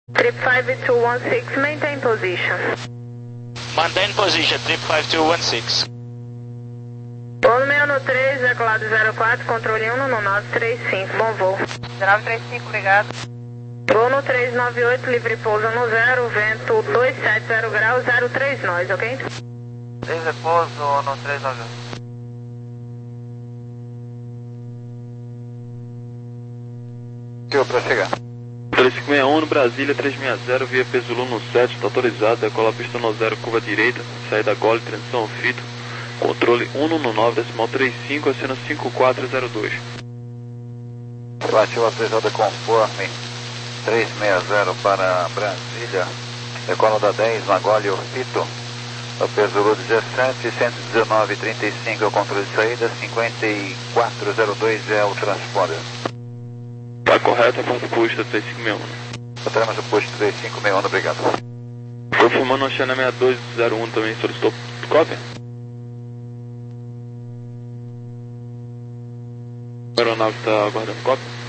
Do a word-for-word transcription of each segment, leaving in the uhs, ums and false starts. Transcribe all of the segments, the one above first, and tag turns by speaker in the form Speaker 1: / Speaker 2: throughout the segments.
Speaker 1: Trip five two one six, maintain position.
Speaker 2: Maintain position, trip five two one six.
Speaker 1: Voo no meio no três, decolado zero quatro, controle um no nove três cinco, bom voo.
Speaker 3: nove três cinco, obrigado.
Speaker 1: Voo no três nove oito, livre pouso no zero, vento dois sete zero graus, zero três nós, ok?
Speaker 3: Livre pouso no três nove oito.
Speaker 4: Deu pra chegar.
Speaker 5: três cinco seis um no Brasília, três seis zero, via Pesulum no sete, está autorizado, decola pista no zero, curva direita, saída gole, transição fito, controle um no nove, decimal trinta e cinco, acena cinco quatro zero dois.
Speaker 4: Relativo autorizada conforme três seis zero para Brasília, decola da dez, na gole, o fito, o Pesulum dezessete, cento e dezenove trinta e cinco é o controle de saída, cinquenta e quatro zero dois é o transponder.
Speaker 5: Tá correto, a porta posta três cinco seis um.
Speaker 4: Entramos no posto três cinco seis um, obrigado.
Speaker 5: Confirmando a China sessenta e dois zero um também solicitou cópia. A aeronave está aguardando cópia.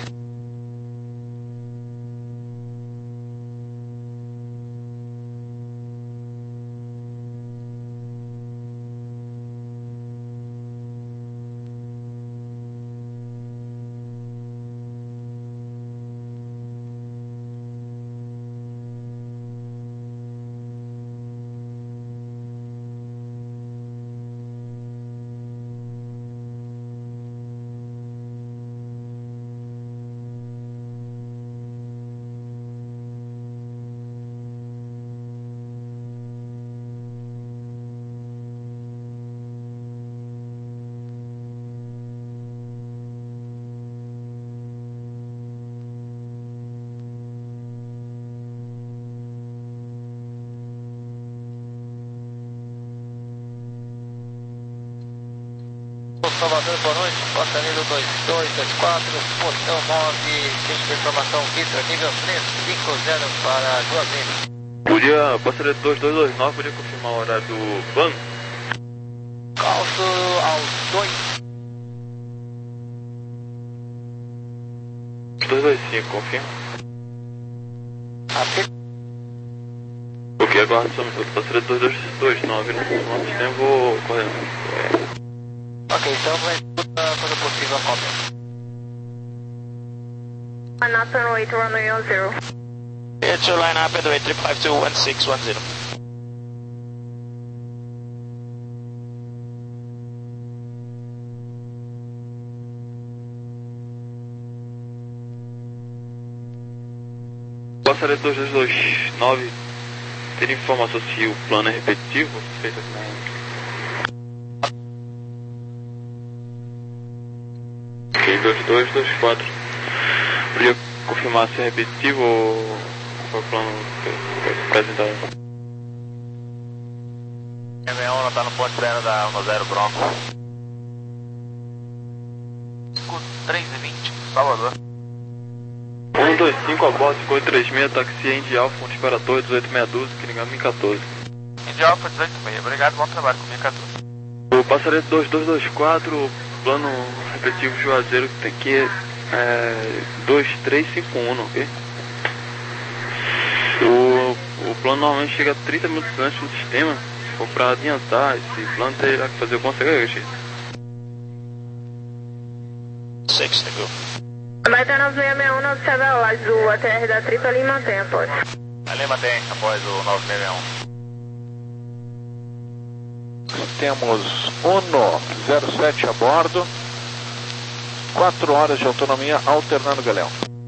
Speaker 3: Salvador, boa noite, Costa nível dois dois dois quatro, portão nove, centro de informação Vitra, nível três cinco zero para duas vezes.
Speaker 5: Podia, passaria dois dois dois nove, podia confirmar o horário do plano?
Speaker 3: Calço aos dois.
Speaker 5: dois dois cinco, confirma.
Speaker 3: Até.
Speaker 5: Ok, aguardo só um minuto, passaria dois dois dois nove, no nosso sistema vou correndo.
Speaker 3: Ok, então vai uh, quando possível a cópia.
Speaker 1: Line up and wait, runway on zero.
Speaker 2: It's your line up and wait, trip five two one six one zero.
Speaker 5: Passaria dois dois dois nove, teria informação se o plano é repetitivo, feito com... Ok, dois dois dois quatro. Podia confirmar se é repetitivo ou foi o plano apresentado?
Speaker 3: M um está no ponto zero da um zero Bronco. três e vinte, Salvador.
Speaker 5: um dois cinco a bordo, cinco oito três seis, taxi Indy Alpha, Monte para Torre, dezoito seis um dois, Kiringami quatorze.
Speaker 3: Indy Alpha dezoito seis, obrigado, bom trabalho com o quatorze.
Speaker 5: O passaria dois dois dois quatro, plano repetitivo Juazeiro que tem aqui é dois três cinco um, ok? O, o plano normalmente chega a trinta minutos antes no sistema. Se for para adiantar, esse plano terá que fazer alguma segregação.
Speaker 2: six to go.
Speaker 1: Vai ter nove seis seis um, observa a azul, a T R da Tripa ali mantém após.
Speaker 3: Ali mantém após o nove seis seis um.
Speaker 4: Temos Uno zero sete a bordo, quatro horas de autonomia alternando galeão.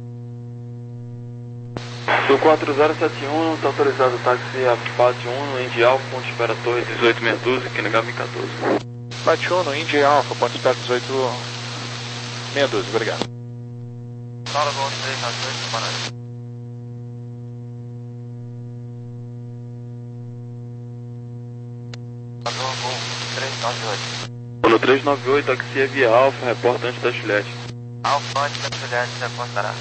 Speaker 5: Do quatro zero sete um, está autorizado o táxi a Pátio um, Indy Alpha, Ponte Espera Torre, dezoito seis um dois, Kiringami quatorze.
Speaker 4: Pátio um, Indy Alpha, Ponte Espera dezoito seis dois, obrigado.
Speaker 3: Nora Gol três nove oito, boa noite. Nora Gol três nove oito.
Speaker 5: No três nove oito, taxi é via Alpha, reporta antes da Chulete.
Speaker 3: Alpha antes da Chulete, reportará.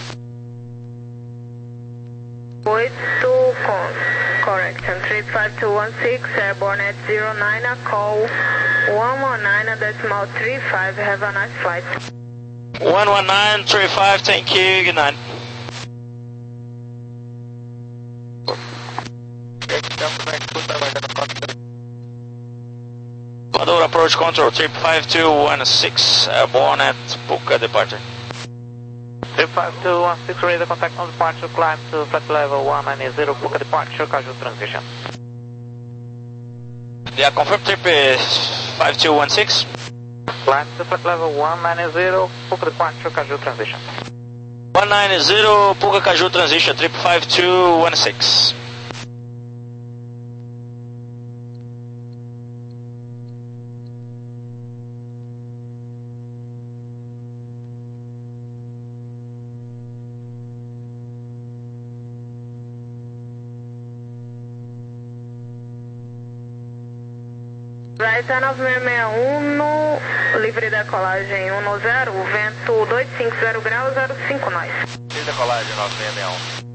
Speaker 1: oito cons, correction, trip five two one six, airborne at zero nine, call one one nine, decimal three five, have a nice flight.
Speaker 2: one one nine three five, thank you, good night. Condor approach control, trip five two one six, airborne at Puka departure.
Speaker 6: Trip five two one six, radar contact on departure, climb to flight level one nine zero, Puka departure, casual transition.
Speaker 2: Yeah, confirm trip is five two one six.
Speaker 6: Climb to flight level one nine zero, Puka departure, casual transition.
Speaker 2: one nine zero, Puka casual transition, trip five two one six.
Speaker 1: Right nove seis seis um, livre decolagem um zero, vento dois cinco zero graus, zero cinco nós.
Speaker 3: Livre decolagem nove seis seis um.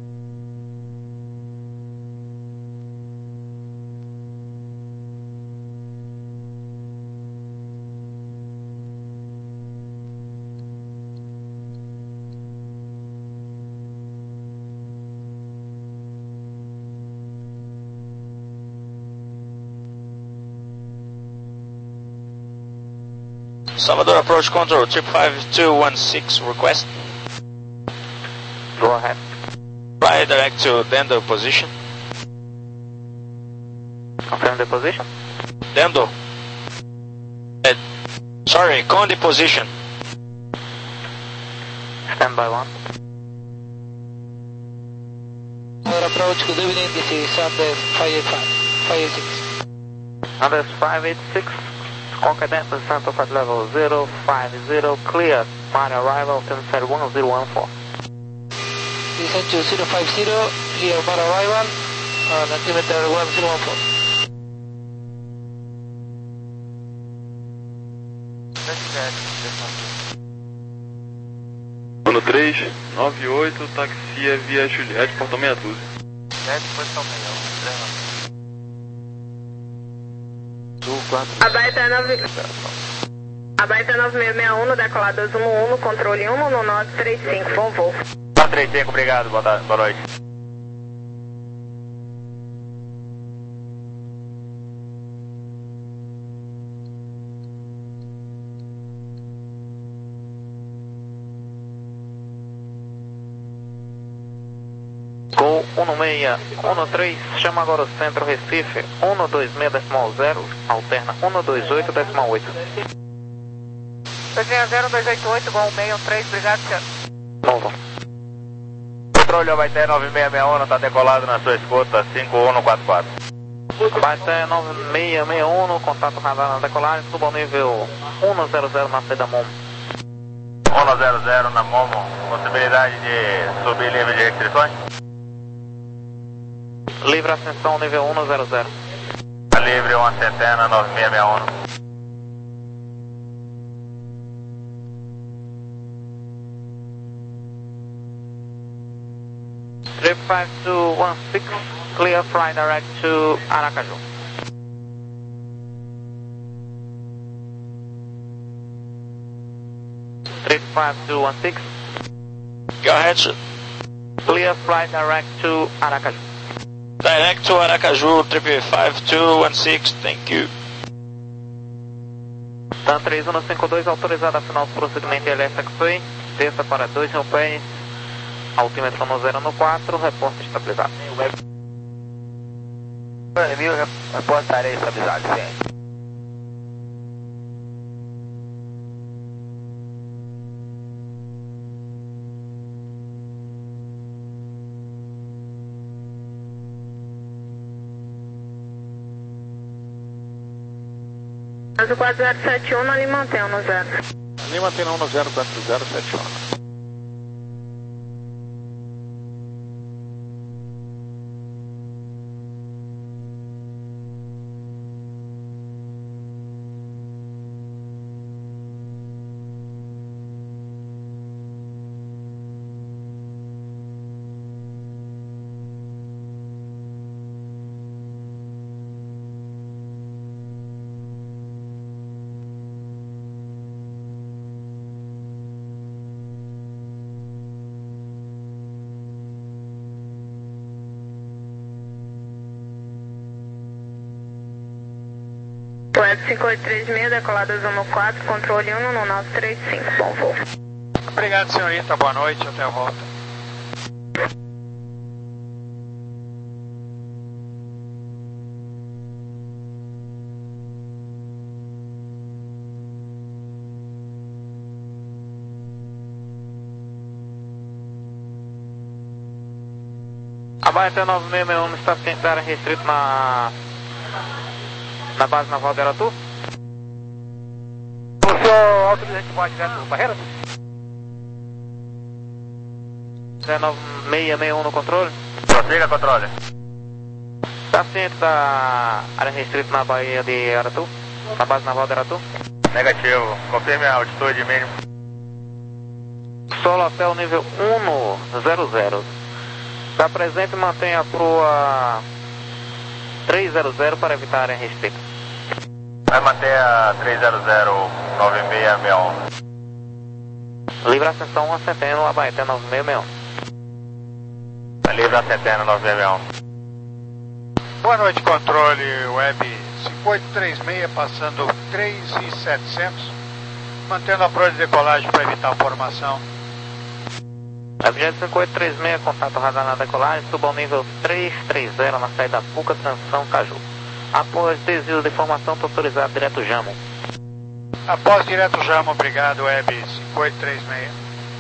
Speaker 2: Salvador approach control, trip five two one six, request.
Speaker 6: Go ahead.
Speaker 2: Fly direct to Dendo position.
Speaker 6: Confirm the position.
Speaker 2: Dendo. Uh, sorry, Conde position.
Speaker 6: Stand by one.
Speaker 7: Our approach, good evening, this is Sanders five eight five, five eight six.
Speaker 6: Sanders five eight six, Concadet Santo flight level zero five zero, clear, my arrival, ten one zero one four.
Speaker 7: Descent to zero five zero, clear my arrival, on altimeter one zero one four.
Speaker 5: Ano três nove oito, táxi é via Juliette, portão meia dúzia.
Speaker 3: Juliette, posição meia,
Speaker 1: Abaita nove... Abaita nove seis seis um, decolar dois um um, controle um no nove três cinco, bom voo.
Speaker 3: nove três cinco, obrigado, boa, tarde, boa noite.
Speaker 6: Gol um seis um três, chama agora o centro Recife, um dois seis decimal zero, alterna um dois oito decimal oito.
Speaker 1: dois seis zero dois oito oito, Gol seis um três, obrigado, senhor.
Speaker 6: Novo.
Speaker 3: Controle Abaité nove seis seis um, está decolado na sua escuta, cinco um quatro quatro.
Speaker 6: Abaité nove seis seis um, contato radar na decolagem, suba ao nível um zero zero na saída Momo.
Speaker 3: um zero zero na Momo, possibilidade de subir livre de restrições?
Speaker 6: Livre ascensão nível um zero zero.
Speaker 3: Livre uma centena nove seis seis um.
Speaker 6: Trip five two one six, clear fly direct to Aracaju. Trip five two one six,
Speaker 2: Go ahead, sir.
Speaker 6: clear fly direct to Aracaju.
Speaker 2: Direct to Aracaju, trip five two one six, thank you.
Speaker 6: TAM três um cinco dois, autorizado a final do procedimento L S X-Way, desça para dois mil pés, altímetro no zero no quatro, reporte estabilizado.
Speaker 3: Mil, reportarei estabilizado, sim.
Speaker 1: quatro zero sete um, ali mantém um zero.
Speaker 3: Ali mantém um zero quatro zero sete um.
Speaker 1: Web cinco oito três seis, decolada Zona quatro, controle um um nove três cinco, bom voo.
Speaker 8: Obrigado, senhorita, boa noite, até a volta.
Speaker 6: Abaixo nove seis seis um no estado ciente da área restrito na, na base naval de Aratu.
Speaker 3: O senhor autorizante pode direto do Barreira?
Speaker 6: nove seis seis um no controle.
Speaker 3: Prossiga, controle.
Speaker 6: Está ciente da área restrita na Baía de Aratu? Na base naval de Aratu?
Speaker 3: Negativo, confirme a altitude mínima.
Speaker 6: Solo hotel nível um zero zero. Está presente e mantenha a proa trezentos para evitar a área restrita.
Speaker 3: Vai manter a trezentos nove seis seis um.
Speaker 6: Livre ascensão um a Centeno, Abaeté nove seis seis um.
Speaker 3: Livre a Centeno nove seis seis um.
Speaker 8: Boa noite, controle Web cinco oito três seis, passando três mil e setecentos, mantendo a proa de decolagem para evitar a formação.
Speaker 6: Avião cinco oito três seis, contato radar na decolagem, suba ao nível trezentos e trinta na saída Puca, transição Caju. Após desvio de formação, estou autorizado direto Jamo.
Speaker 8: Após direto Jamo, obrigado, Web cinco oito três seis.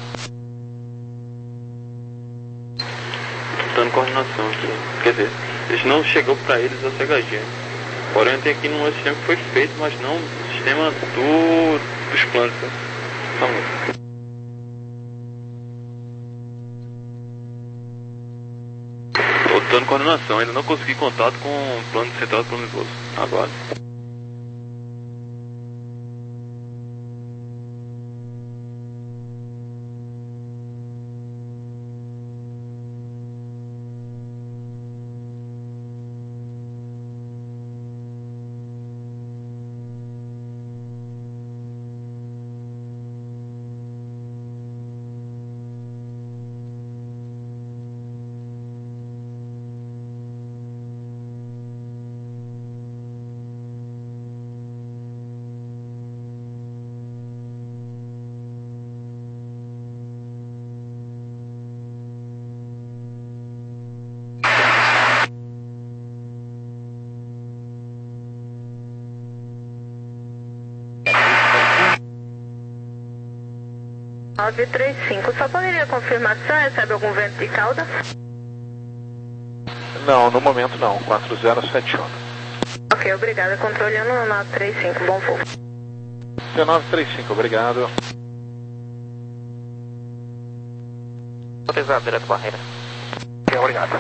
Speaker 5: Dando coordenação aqui, quer dizer, eles não chegou para eles a C H G. Porém, tem aqui no sistema que foi feito, mas não no sistema do, dos planos. Tá? Vamos. Dando coordenação, ainda não consegui contato com o plano central do plano de voo. Agora.
Speaker 1: nove três cinco, só poderia confirmar se recebe algum vento de cauda?
Speaker 9: Não, no momento não, quatro zero sete um.
Speaker 1: Ok, obrigada, controle um nove três cinco, bom voo.
Speaker 9: C nove três cinco, obrigado.
Speaker 6: Autorizado direto Barreira.
Speaker 3: Ok, obrigado.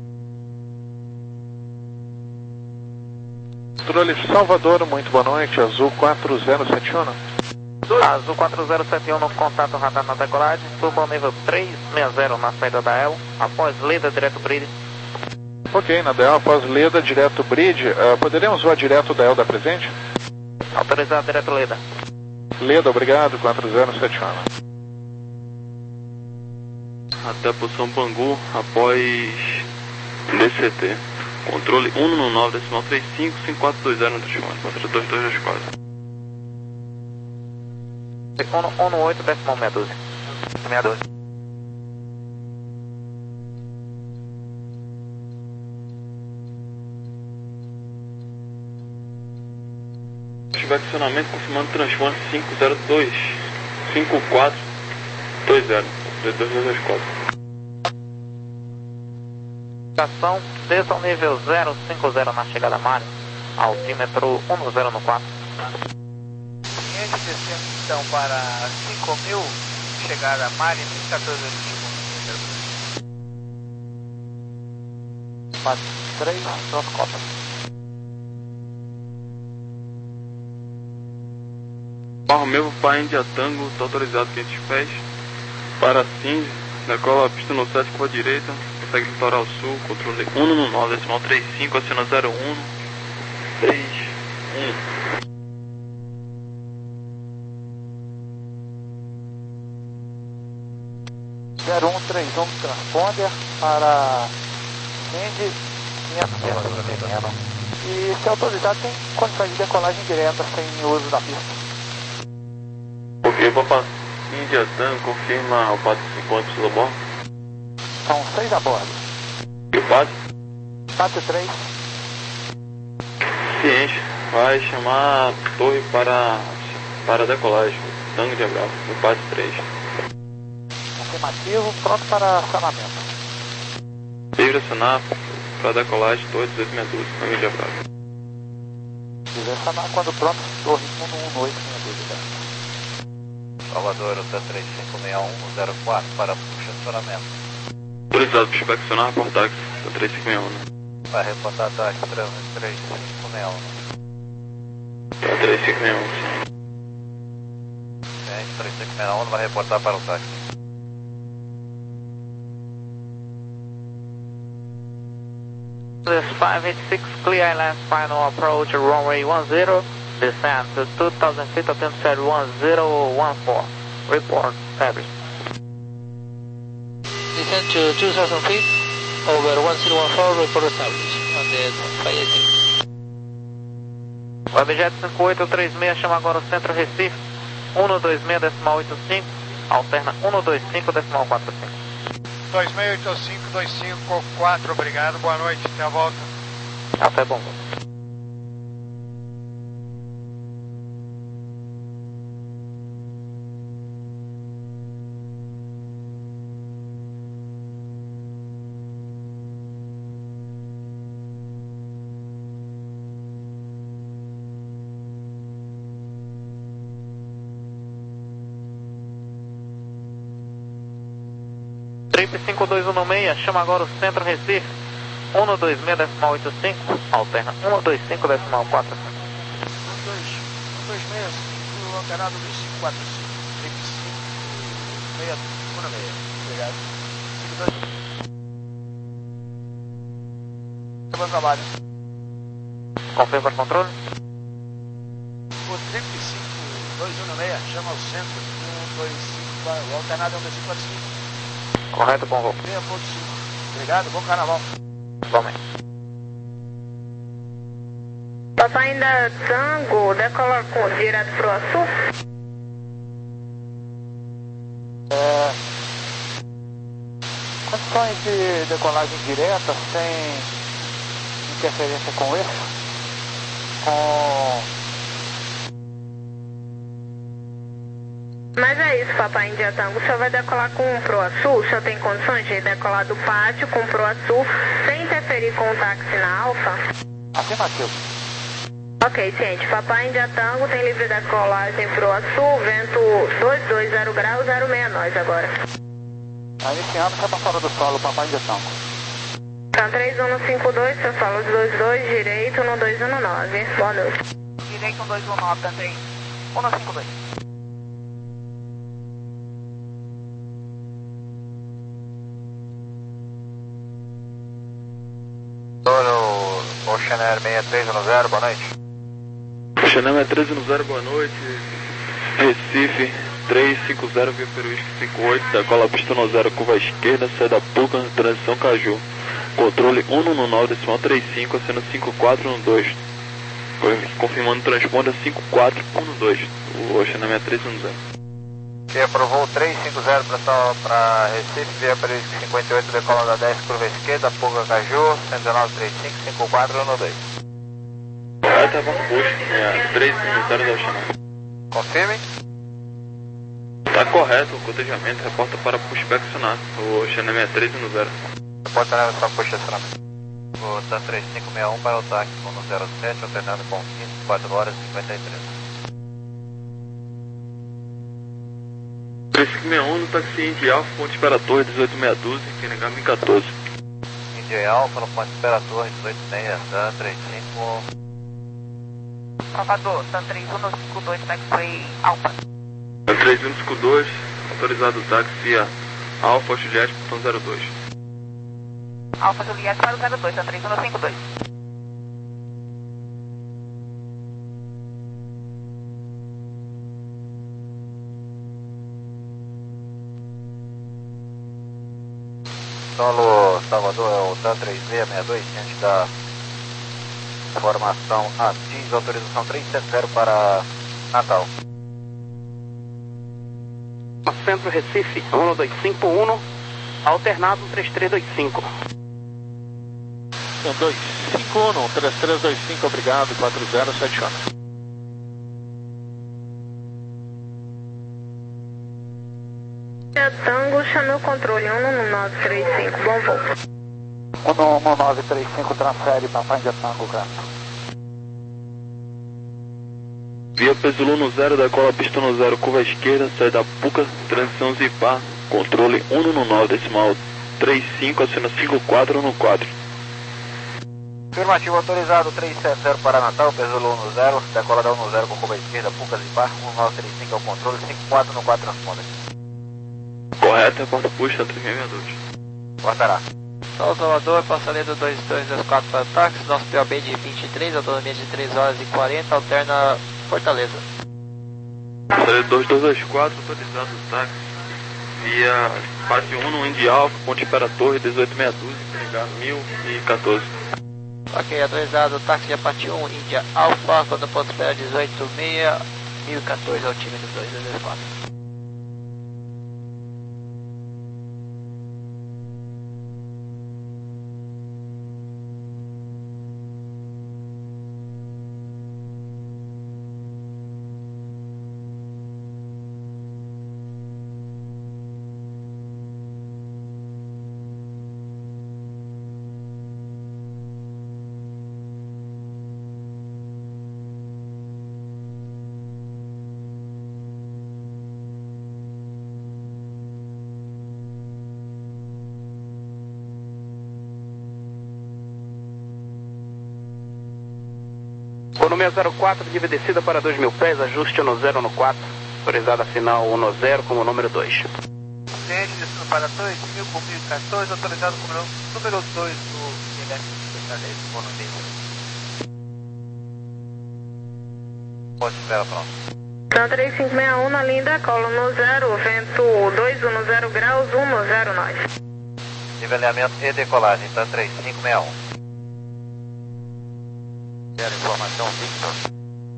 Speaker 9: Controle Salvador, muito boa noite, Azul quatro zero sete um.
Speaker 6: Azul quatro zero sete um no contato radar na decolagem, suba ao nível trezentos e sessenta na saída da E L, após Leda direto Bridge.
Speaker 9: Ok, na D E L após Leda direto Bridge, uh, poderíamos voar direto da E L da presente?
Speaker 6: Autorizado direto Leda.
Speaker 9: Leda, obrigado, quatro zero sete um.
Speaker 5: Até a posição Bangu, após D C T. Controle um um nove, decimal trinta e cinco, cinco quatro dois zero no Tachimone, contra dois dois dois quatro.
Speaker 6: um um oito, decimal meia dúzia.
Speaker 3: meia dúzia.
Speaker 5: Ativar acionamento, confirmando transforme cinco zero dois, cinco quatro dois zero, dois dois dois quatro.
Speaker 6: Ação, desça ao nível zero cinco zero na chegada Mário, altímetro um zero no quatro.
Speaker 3: Cliente descendo então para cinco mil, chegada Mari, mil e quatorze
Speaker 6: quatro três, pronto, copa.
Speaker 5: Barro Mevo para Índia Tango, está autorizado quinhentos pés. Para Cindy, decola a pista no sete, curva direita, segue litoral sul, controle um um nove, decimal trinta e cinco, acena zero um, três, um.
Speaker 3: zero um três um transponder para Cindy quinhentos metros.
Speaker 7: E se autorizado tem condições de decolagem direta sem uso da pista.
Speaker 5: Ok, Papa India Tango, confirma o pato cinquenta pessoas a bordo.
Speaker 7: São seis a bordo.
Speaker 5: E o pato?
Speaker 7: Pato três.
Speaker 5: Ciente, vai chamar a torre para, para decolagem. Tango de abraço, o pato três.
Speaker 7: Afirmativo, pronto para acionamento.
Speaker 5: Livre acionar para decolagem, torre dezoito sessenta e dois, tango de abraço.
Speaker 7: Livre acionar quando pronto, torre um um oito sessenta e dois.
Speaker 4: Salvador, T três cinco seis um zero quatro para puxa acionamento.
Speaker 5: Autorizado, puxback acionar, portax, T três cinco seis um.
Speaker 4: Vai reportar ataque três cinco seis um.
Speaker 5: T três cinco seis um.
Speaker 4: três cinco seis um vai reportar para o táxi.
Speaker 6: five eight six, clear island, final approach, runway one zero, descend to two thousand feet, altitude one zero one four. Report, service.
Speaker 7: Descend to two thousand feet, over one zero one four, report established, on the five eight six.
Speaker 6: Webjet cinco oito três seis, chama agora o centro Recife, um dois seis decimal oito cinco, alterna um dois cinco decimal quatro cinco.
Speaker 8: dois seis oito cinco dois cinco quatro, obrigado, boa noite, até a volta.
Speaker 6: Até bom. Trip cinco dois um seis, chama agora o centro Recife, um dois seis decimal oito cinco, alterna um dois cinco decimal quatro cinco.
Speaker 7: um dois seis, o alterado dois cinco quatro cinco, trip cinco seis um seis, obrigado. cinco dois. Bom trabalho.
Speaker 6: Confirma o controle.
Speaker 7: O trip cinco dois um seis, chama o centro, um dois cinco, o alternado é um dois cinco quatro cinco.
Speaker 6: Correto, bom voo.
Speaker 7: seis ponto cinco. Obrigado, bom carnaval.
Speaker 6: Igualmente.
Speaker 1: Papai ainda Tango, decola com, direto pro Açu?
Speaker 7: É, condições de decolagem direta sem interferência com eixo, com...
Speaker 1: Mas é isso, Papai India Tango, o senhor vai decolar com o Proaçu? O senhor tem condições de decolar do pátio com o Proaçu sem interferir com o táxi na Alfa?
Speaker 7: Afirmativo.
Speaker 1: Ok, ciente. Papai India Tango tem livre decolagem Proaçu, vento dois dois zero graus, zero seis nós agora.
Speaker 7: Iniciando, já fora do solo, Papai India Tango.
Speaker 1: Tá três um cinco dois, seu solo dois dois, direito no dois um nove. Boa noite.
Speaker 10: Direito no dois um nove, tá três um cinco dois.
Speaker 4: Ocean Air seis três um zero, boa noite.
Speaker 5: Ocean Air seis três um zero, boa noite. Recife três cinco zero, via Peruísque cinco oito, decola pista no zero, curva à esquerda, saída Puca, transição Caju. Controle um um nove, decimal trinta e cinco, acena cinco quatro um dois. Confirmando o transponder cinco quatro um dois, o Ocean Air seis três um zero.
Speaker 4: Que aprovou três cinco zero para Recife, via Peruísque cinquenta e oito, decola da dez, curva à esquerda, Puca Caju, cento e dezenove trinta e cinco, cinco quatro um dois.
Speaker 5: Correto, abaixo posto, é três cinco zero da Ocean Air.
Speaker 4: Confirme.
Speaker 5: Está correto, o cotejamento reporta para pushback acionar, o Ocean Air seis três um zero.
Speaker 4: Reporta na sua puxa acionamento. O T três cinco seis um para o táxi um zero sete, alternando com quinze, quatro horas e cinquenta e três.
Speaker 5: três cinco seis um no taxi Indy Alfa, ponte espera torre dezoito seis um dois, K N H M quatorze.
Speaker 4: Indy Alfa no ponte espera torre dezoito seis, T três cinco.
Speaker 10: Salvador, T três um cinco dois, taxi Alfa.
Speaker 5: T três um cinco dois, autorizado o táxi a Alfa Juliette, portão zero dois.
Speaker 10: Alfa Juliette para o zero dois, T três um cinco dois.
Speaker 4: Solo Salvador é o T três seis seis dois, ciente da Informação A T I S, autorização trezentos e setenta para Natal.
Speaker 6: Centro Recife, um dois cinco um, alternado três três dois cinco.
Speaker 9: um dois cinco um, três três dois cinco, obrigado, quatro zero sete um.
Speaker 1: Tango, chamou o controle um nove três cinco, bom voo.
Speaker 4: um nove três cinco, transfere para Paindia Tango, cara.
Speaker 5: Via Peso no zero, decola pista no zero, curva esquerda, saída Puca, transição Zipar, controle um nove decimal três cinco, acena cinco quatro no quatro.
Speaker 4: Afirmativo, autorizado trezentos e setenta para Natal, Peso no zero, decola da um zero com curva esquerda, Puca Zipar, um nove três cinco é o controle, cinco quatro no quatro transponda.
Speaker 5: Correto, é porta puxa, três seis dois.
Speaker 4: Portará.
Speaker 3: São Salvador, passaredo dois dois dois quatro para táxi, nosso P O B de vinte e três, autonomia de três horas e quarenta, alterna Fortaleza.
Speaker 5: Passaredo dois dois dois quatro, autorizado o táxi, via Espaço um no Indy Alfa, Ponte Imperator, dezoito sessenta e dois, entregar mil e quatorze.
Speaker 3: Ok, autorizado o táxi de Apache um, Índia Alfa, quando ponto espera dezoito seis, mil e quatorze é o time do dois dois dois quatro.
Speaker 6: Volume zero quatro, de descida para dois mil pés, ajuste no zero no quatro, autorizada final um no zero como número dois.
Speaker 3: Cliente descendo para dois mil com mil e quatorze, autorizado como número dois do I L S Fortaleza, volume.
Speaker 4: Pode esperar, pronto.
Speaker 1: Então três cinco seis um na linda, colo no zero, vento dois um no zero graus, um no zero nós.
Speaker 4: Nivelamento e decolagem, então três cinco seis um. Quero informação, Victor.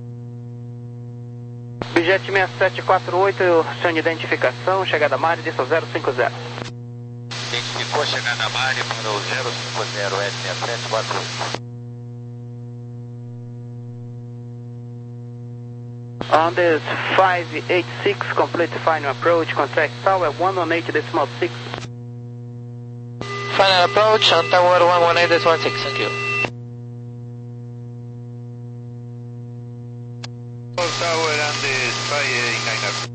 Speaker 6: Objeto seis sete quatro oito, seu de identificação, chegada Mari, distância zero cinco zero.
Speaker 4: Identificou chegada a Mari para o zero cinco zero S seis sete quatro oito.
Speaker 6: On this five eight six, complete final approach, contact tower one one eight decimal six.
Speaker 3: Final approach on tower one one eight decimal six, thank you.
Speaker 4: Tower and the five eight nine.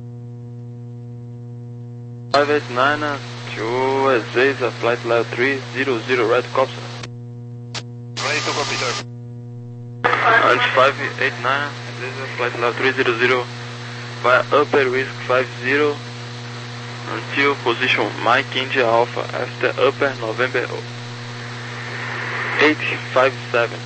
Speaker 5: five eight nine, two Ezeiza, flight level three zero zero, red cops.
Speaker 4: Ready to copy, sir.
Speaker 5: And five eight nine, Ezeiza, flight level three zero zero, via upper risk five zero, until position Mike India Alpha, after upper November eight five seven.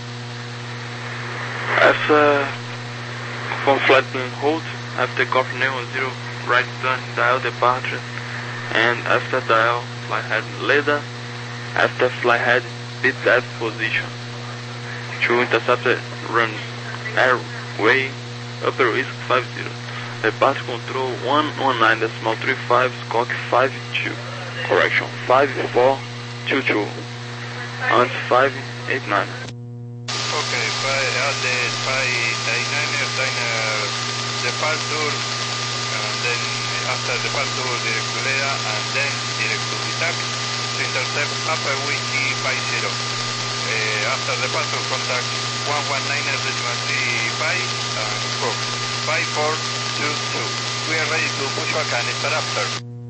Speaker 5: After from flight plan hold, after confirmation zero, right turn, dial departure, and after dial, fly head leader, after fly head bit depth position. To interceptor runs airway, upper risk five zero. Departure control one one nine decimal three five, squawk five two. Correction, five four two two. And five eight nine.
Speaker 4: Okay, five, uh, the five eight nine, uh, departure, and then after departure direct to Leda, and then direct to Vitac to intercept upper wiki five zero. Uh, after departure contact one one nine decimal three five and squawk five four two two. We are ready to push back and start after.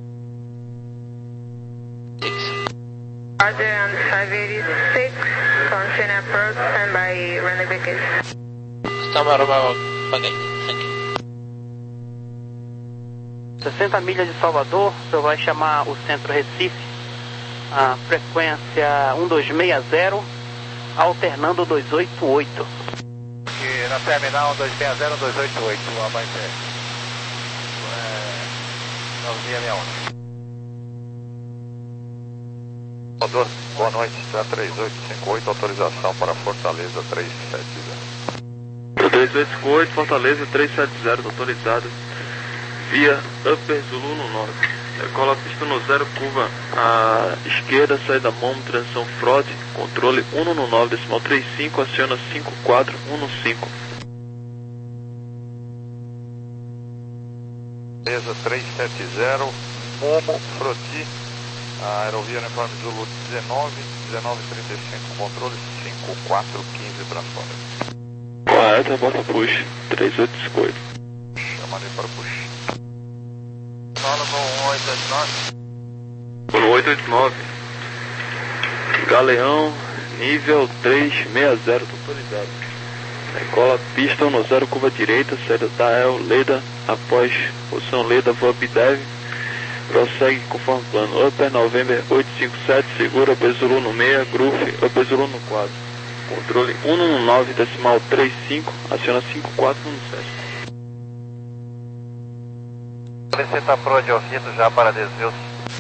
Speaker 1: Roger, and five eighty-six, continue approach, stand by running vacation.
Speaker 3: Estamos arrumando bagagem, thank you.
Speaker 6: sessenta milhas de Salvador, o senhor vai chamar o centro Recife, a frequência um dois seis zero, alternando dois oito oito.
Speaker 4: Aqui na terminal dois seis zero dois oito oito, o abaixo é nove seis seis um. Salvador, boa noite, está três oito cinco oito, autorização para Fortaleza três sete zero.
Speaker 5: três oito cinco oito, Fortaleza três sete zero, autorizado via Upper Zulu no norte. Decola pista no zero, curva à esquerda, saída Momo, transição Frode, controle um no nove, decimal trinta e cinco, aciona cinco quatro um cinco.
Speaker 4: Fortaleza três sete zero, Momo, Froti, a aerovia uniforme Zulu dezenove, dezenove trinta e cinco, controle cinco quatro um cinco, transponder.
Speaker 5: Correto, bota push, três oito cinco oito.
Speaker 4: Chama ali para push.
Speaker 3: Solo com oito oito nove.
Speaker 5: Por oito oito nove. Galeão, nível três seis zero, autorizado. Decola pista no zero, curva direita, saída da El, Leda, após posição Leda, voa Bidev. Prossegue conforme plano. Upper November oito cinco sete, segura Upper Zulu no seis, Groove, Upper Zulu no quatro. Controle um no nove, decimal trinta e cinco, aciona cinco quatro um sete.
Speaker 4: Solicita pro de ofício já para desvios.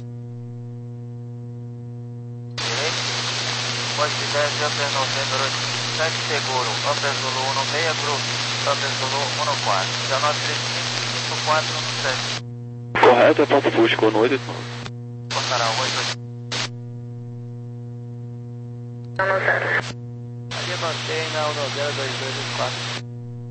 Speaker 3: Direito. Pode de dez, Upper November oito cinco sete, seguro. Upper Zulu um seis, Groove, Upper Zulu um quatro. dezenove trinta e cinco, cinco quatro um sete.
Speaker 5: Correto, é ponto push, com oito oito nove.
Speaker 3: Portará oito oito. Ali mantém na Unodera dois dois oito quatro.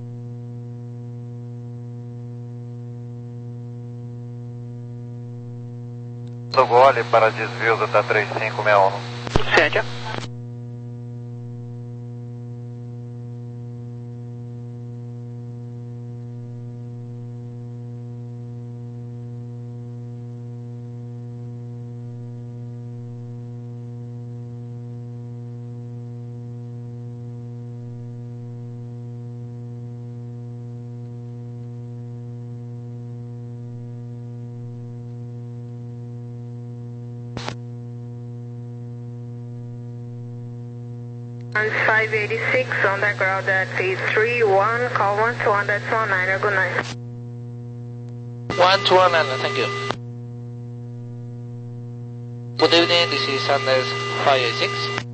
Speaker 4: Do gole para desvios da três cinco seis um.
Speaker 6: Ciência.
Speaker 1: five eighty-six on the ground at three one, call one two one, that's one nine, good night.
Speaker 3: one two one, thank you. Good evening, this is Sanders five eighty-six.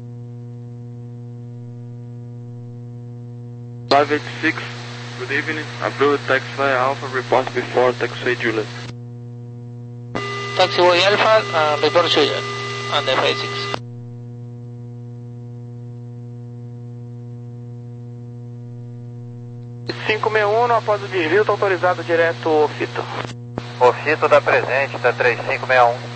Speaker 5: five eighty-six, good evening. Approved taxiway Alpha, report before taxiway Juliet.
Speaker 3: Taxiway Alpha, uh, report Juliet, on the five eighty-six.
Speaker 6: cinco seis um, após o desvio, está autorizado direto o Fito.
Speaker 4: O Fito da presente, da três cinco seis um.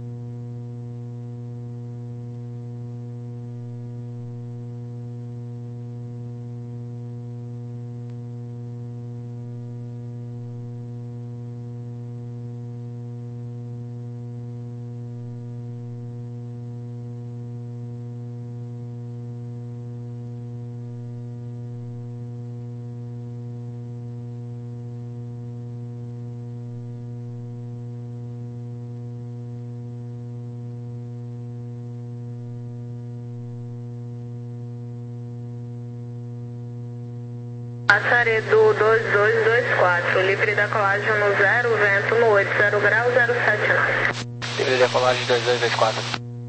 Speaker 1: Passaredo dois dois dois quatro, livre da colagem no zero, vento no oito zero grau, zero sete nove.
Speaker 3: Livre da colagem dois dois dois quatro.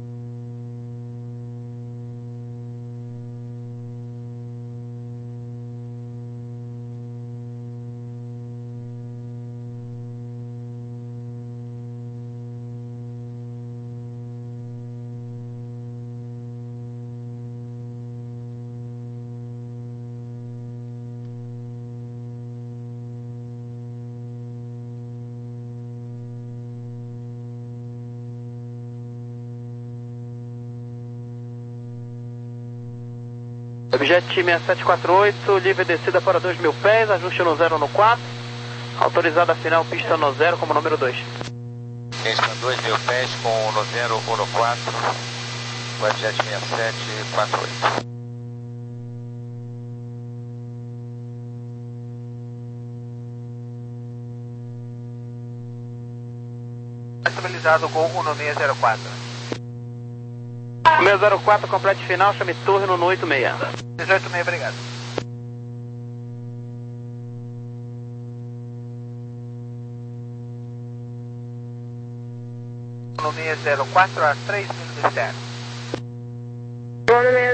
Speaker 6: Objet seis sete quatro oito, livre descida para dois mil pés, ajuste no zero no quatro. Autorizada final, pista no zero como número dois.
Speaker 3: Pista dois mil pés com no zero um no quatro. Objet seis sete quatro oito.
Speaker 6: Estabilizado com um no seis zero quatro. seis zero quatro, complete final, chame torre no oito seis. dezoito seis, obrigado. No seis zero quatro a três mil de externo.
Speaker 1: comando